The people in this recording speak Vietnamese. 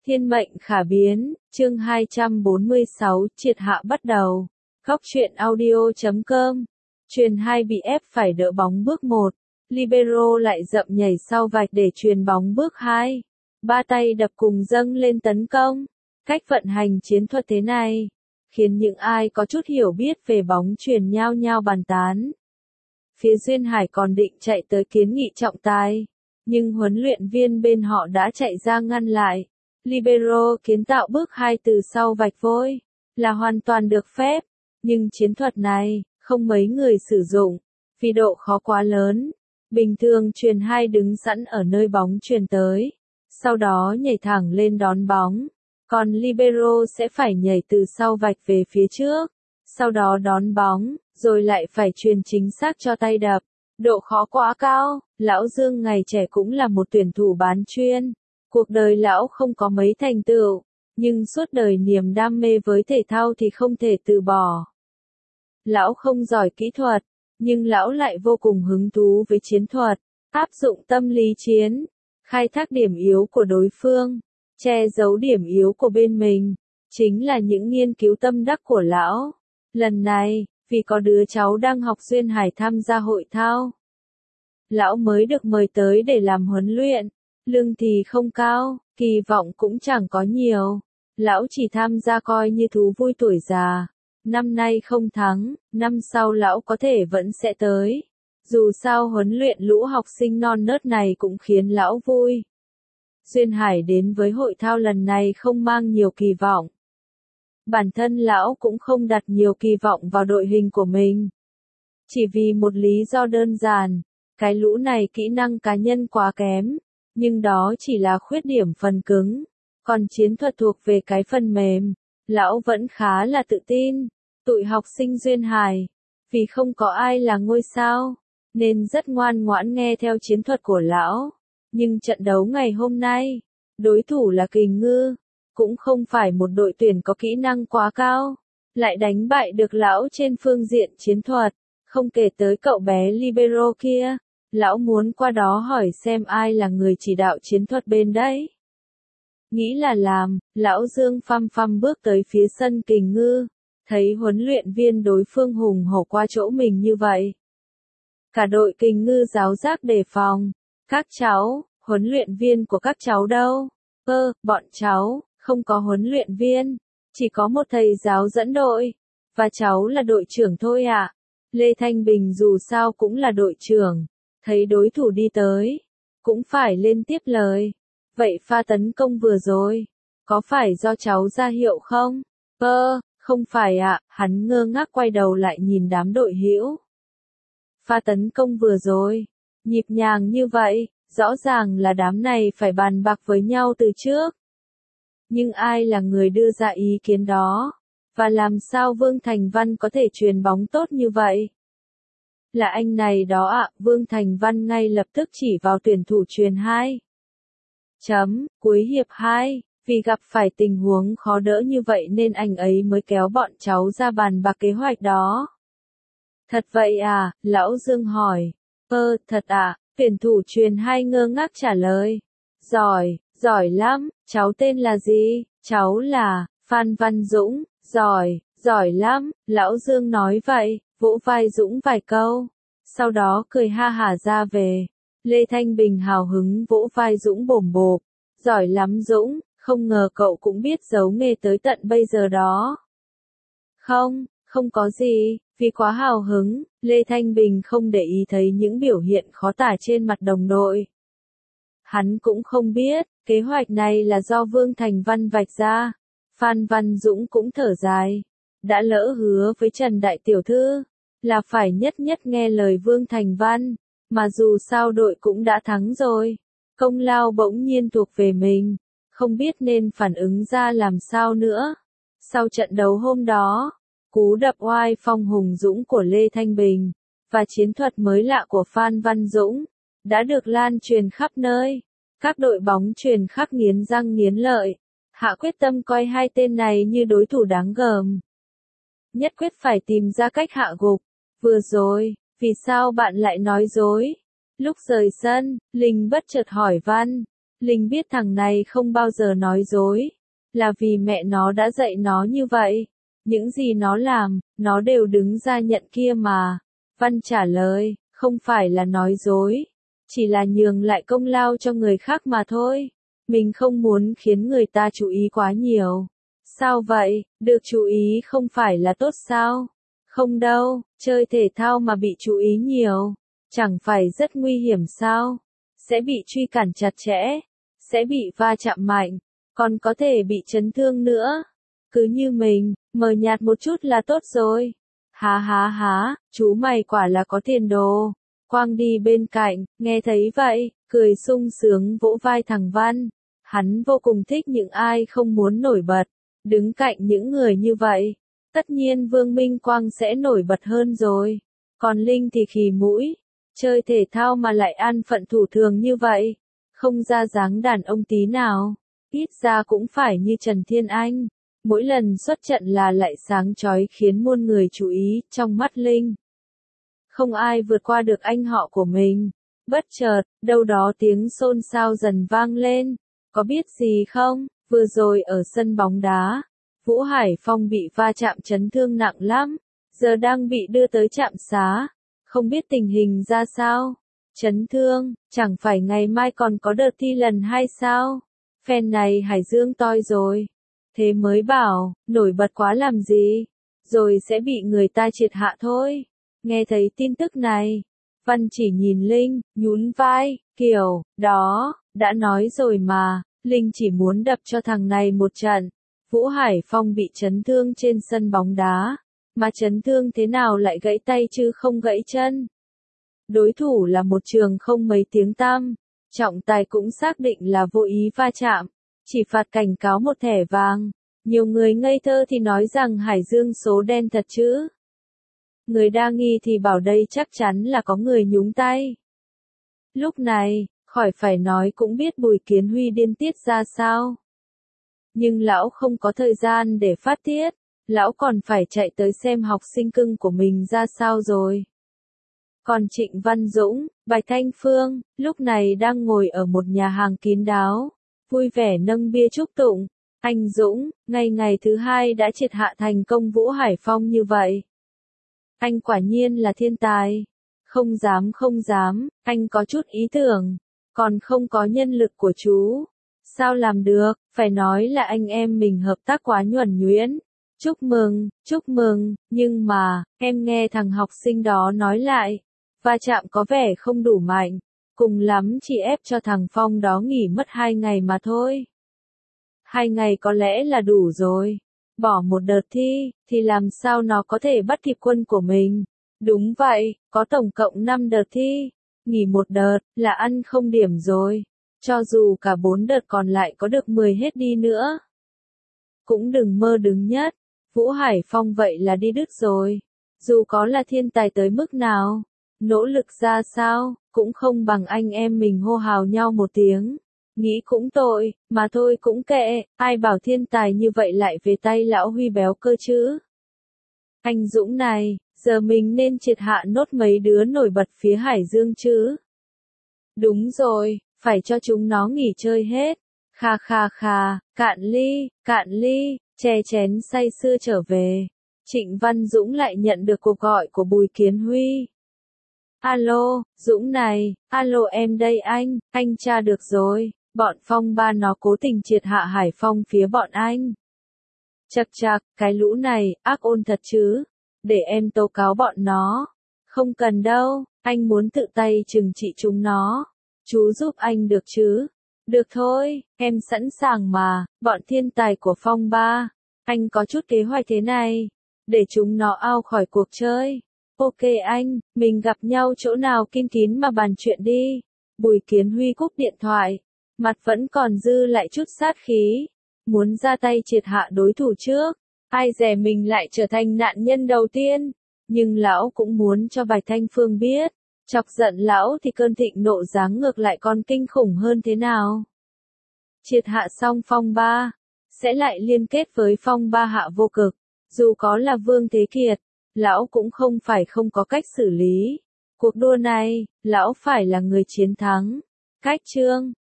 Thiên mệnh khả biến, chương 246, triệt hạ bắt đầu. Góc truyện audio.com. Chuyền 2 bị ép phải đỡ bóng bước 1. Libero lại dậm nhảy sau vạch để chuyền bóng bước 2. Ba tay đập cùng dâng lên tấn công. Cách vận hành chiến thuật thế này khiến những ai có chút hiểu biết về bóng chuyền nhao nhao bàn tán. Phía Duyên Hải còn định chạy tới kiến nghị trọng tài, nhưng huấn luyện viên bên họ đã chạy ra ngăn lại. Libero kiến tạo bước 2 từ sau vạch vôi là hoàn toàn được phép, nhưng chiến thuật này không mấy người sử dụng vì độ khó quá lớn. Bình thường chuyền 2 đứng sẵn ở nơi bóng chuyền tới, sau đó nhảy thẳng lên đón bóng, còn Libero sẽ phải nhảy từ sau vạch về phía trước, sau đó đón bóng, rồi lại phải chuyền chính xác cho tay đập. Độ khó quá cao. Lão Dương ngày trẻ cũng là một tuyển thủ bán chuyên. Cuộc đời lão không có mấy thành tựu, nhưng suốt đời niềm đam mê với thể thao thì không thể từ bỏ. Lão không giỏi kỹ thuật, nhưng lão lại vô cùng hứng thú với chiến thuật, áp dụng tâm lý chiến, khai thác điểm yếu của đối phương, che giấu điểm yếu của bên mình, chính là những nghiên cứu tâm đắc của lão. Lần này, vì có đứa cháu đang học Duyên Hải tham gia hội thao, lão mới được mời tới để làm huấn luyện. Lương thì không cao, kỳ vọng cũng chẳng có nhiều. Lão chỉ tham gia coi như thú vui tuổi già. Năm nay không thắng, năm sau lão có thể vẫn sẽ tới. Dù sao huấn luyện lũ học sinh non nớt này cũng khiến lão vui. Duyên Hải đến với hội thao lần này không mang nhiều kỳ vọng. Bản thân lão cũng không đặt nhiều kỳ vọng vào đội hình của mình. Chỉ vì một lý do đơn giản, cái lũ này kỹ năng cá nhân quá kém. Nhưng đó chỉ là khuyết điểm phần cứng, còn chiến thuật thuộc về cái phần mềm. Lão vẫn khá là tự tin. Tụi học sinh Duyên Hải, vì không có ai là ngôi sao, nên rất ngoan ngoãn nghe theo chiến thuật của lão. Nhưng trận đấu ngày hôm nay, đối thủ là Kình Ngư, cũng không phải một đội tuyển có kỹ năng quá cao, lại đánh bại được lão trên phương diện chiến thuật. Không kể tới cậu bé Libero kia. Lão muốn qua đó hỏi xem ai là người chỉ đạo chiến thuật bên đấy. Nghĩ là làm, lão Dương phăm phăm bước tới phía sân Kình Ngư, thấy huấn luyện viên đối phương hùng hổ qua chỗ mình như vậy. Cả đội Kình Ngư giáo giác đề phòng. Các cháu, huấn luyện viên của các cháu đâu? Bọn cháu, không có huấn luyện viên, chỉ có một thầy giáo dẫn đội, và cháu là đội trưởng thôi ạ. Lê Thanh Bình dù sao cũng là đội trưởng. Thấy đối thủ đi tới, cũng phải lên tiếp lời. Vậy pha tấn công vừa rồi, có phải do cháu ra hiệu không? Không phải ạ. Hắn ngơ ngác quay đầu lại nhìn đám đội hữu. Pha tấn công vừa rồi, nhịp nhàng như vậy, rõ ràng là đám này phải bàn bạc với nhau từ trước. Nhưng ai là người đưa ra ý kiến đó? Và làm sao Vương Thành Văn có thể chuyền bóng tốt như vậy? Là anh này đó ạ. Vương Thành Văn ngay lập tức chỉ vào tuyển thủ chuyền 2. Cuối hiệp 2, vì gặp phải tình huống khó đỡ như vậy nên anh ấy mới kéo bọn cháu ra bàn bạc kế hoạch đó. Thật vậy à? Lão Dương hỏi. Thật ạ. Tuyển thủ chuyền 2 ngơ ngác trả lời. Giỏi lắm. Cháu tên là gì? Cháu là Phan Văn Dũng. Giỏi lắm. Lão Dương nói vậy, vỗ vai Dũng vài câu, sau đó cười ha hả ra về. Lê Thanh Bình hào hứng vỗ vai Dũng bồm bộp. Giỏi lắm Dũng, không ngờ cậu cũng biết giấu nghề tới tận bây giờ đó. Không có gì, vì quá hào hứng, Lê Thanh Bình không để ý thấy những biểu hiện khó tả trên mặt đồng đội. Hắn cũng không biết, kế hoạch này là do Vương Thành Văn vạch ra. Phan Văn Dũng cũng thở dài. Đã lỡ hứa với Trần Đại Tiểu Thư là phải nhất nghe lời Vương Thành Văn, mà dù sao đội cũng đã thắng rồi. Công lao bỗng nhiên thuộc về mình, không biết nên phản ứng ra làm sao nữa. Sau trận đấu hôm đó, cú đập oai phong hùng dũng của Lê Thanh Bình, và chiến thuật mới lạ của Phan Văn Dũng, đã được lan truyền khắp nơi. Các đội bóng chuyền khắc nghiến răng nghiến lợi, hạ quyết tâm coi hai tên này như đối thủ đáng gờm. Nhất quyết phải tìm ra cách hạ gục. Vừa rồi, vì sao bạn lại nói dối? Lúc rời sân, Linh bất chợt hỏi Văn. Linh biết thằng này không bao giờ nói dối, là vì mẹ nó đã dạy nó như vậy. Những gì nó làm, nó đều đứng ra nhận kia mà. Văn trả lời, không phải là nói dối, chỉ là nhường lại công lao cho người khác mà thôi. Mình không muốn khiến người ta chú ý quá nhiều. Sao vậy, được chú ý không phải là tốt sao? Không đâu, chơi thể thao mà bị chú ý nhiều, chẳng phải rất nguy hiểm sao? Sẽ bị truy cản chặt chẽ, sẽ bị va chạm mạnh, còn có thể bị chấn thương nữa. Cứ như mình, mờ nhạt một chút là tốt rồi. Há, chú mày quả là có tiền đồ. Quang đi bên cạnh, nghe thấy vậy, cười sung sướng vỗ vai thằng Văn. Hắn vô cùng thích những ai không muốn nổi bật, đứng cạnh những người như vậy. Tất nhiên Vương Minh Quang sẽ nổi bật hơn rồi. Còn Linh thì khì mũi, chơi thể thao mà lại an phận thủ thường như vậy, không ra dáng đàn ông tí nào. Ít ra cũng phải như Trần Thiên Anh, mỗi lần xuất trận là lại sáng chói khiến muôn người chú ý. Trong mắt Linh, không ai vượt qua được anh họ của mình. Bất chợt, đâu đó tiếng xôn xao dần vang lên. Có biết gì không, vừa rồi ở sân bóng đá, Vũ Hải Phong bị va chạm chấn thương nặng lắm, giờ đang bị đưa tới trạm xá, không biết tình hình ra sao. Chấn thương, chẳng phải ngày mai còn có đợt thi lần 2 sao? Phen này Hải Dương toi rồi. Thế mới bảo, nổi bật quá làm gì, rồi sẽ bị người ta triệt hạ thôi. Nghe thấy tin tức này, Văn chỉ nhìn Linh, nhún vai, kiểu, đó, đã nói rồi mà, Linh chỉ muốn đập cho thằng này một trận. Vũ Hải Phong bị chấn thương trên sân bóng đá, mà chấn thương thế nào lại gãy tay chứ không gãy chân. Đối thủ là một trường không mấy tiếng tăm, trọng tài cũng xác định là vô ý va chạm, chỉ phạt cảnh cáo một thẻ vàng. Nhiều người ngây thơ thì nói rằng Hải Dương số đen thật chứ. Người đa nghi thì bảo đây chắc chắn là có người nhúng tay. Lúc này, khỏi phải nói cũng biết Bùi Kiến Huy điên tiết ra sao. Nhưng lão không có thời gian để phát tiết, lão còn phải chạy tới xem học sinh cưng của mình ra sao rồi. Còn Trịnh Văn Dũng, Bạch Thanh Phương, lúc này đang ngồi ở một nhà hàng kín đáo, vui vẻ nâng bia chúc tụng. Anh Dũng, ngày thứ 2 đã triệt hạ thành công Vũ Hải Phong như vậy. Anh quả nhiên là thiên tài. Không dám, anh có chút ý tưởng, còn không có nhân lực của chú. Sao làm được, phải nói là anh em mình hợp tác quá nhuần nhuyễn. Chúc mừng, nhưng mà, em nghe thằng học sinh đó nói lại, va chạm có vẻ không đủ mạnh, cùng lắm chỉ ép cho thằng Phong đó nghỉ mất 2 ngày mà thôi. 2 ngày có lẽ là đủ rồi. Bỏ một đợt thi, thì làm sao nó có thể bắt kịp quân của mình. Đúng vậy, có tổng cộng 5 đợt thi. Nghỉ một đợt, là ăn không điểm rồi. Cho dù cả 4 đợt còn lại có được 10 hết đi nữa. Cũng đừng mơ đứng nhất. Vũ Hải Phong vậy là đi đứt rồi. Dù có là thiên tài tới mức nào, nỗ lực ra sao, cũng không bằng anh em mình hô hào nhau một tiếng. Nghĩ cũng tội, mà thôi cũng kệ, ai bảo thiên tài như vậy lại về tay lão Huy béo cơ chứ. Anh Dũng này, giờ mình nên triệt hạ nốt mấy đứa nổi bật phía Hải Dương chứ. Đúng rồi, phải cho chúng nó nghỉ chơi hết. Kha, cạn ly, chè chén say sưa trở về. Trịnh Văn Dũng lại nhận được cuộc gọi của Bùi Kiến Huy. Alo, Dũng này, alo em đây anh tra được rồi. Bọn Phong ba nó cố tình triệt hạ Hải Phong phía bọn anh. Chậc, cái lũ này, ác ôn thật chứ. Để em tố cáo bọn nó. Không cần đâu, anh muốn tự tay trừng trị chúng nó. Chú giúp anh được chứ? Được thôi, em sẵn sàng mà, bọn thiên tài của Phong ba. Anh có chút kế hoạch thế này, để chúng nó out khỏi cuộc chơi. Ok anh, mình gặp nhau chỗ nào kín kín mà bàn chuyện đi. Bùi Kiến Huy cúp điện thoại. Mặt vẫn còn dư lại chút sát khí, muốn ra tay triệt hạ đối thủ trước, ai dè mình lại trở thành nạn nhân đầu tiên. Nhưng lão cũng muốn cho Bạch Thanh Phương biết, chọc giận lão thì cơn thịnh nộ giáng ngược lại còn kinh khủng hơn thế nào. Triệt hạ xong Phong ba, sẽ lại liên kết với Phong ba hạ vô cực, dù có là Vương Thế Kiệt, lão cũng không phải không có cách xử lý. Cuộc đua này, lão phải là người chiến thắng. Cách chương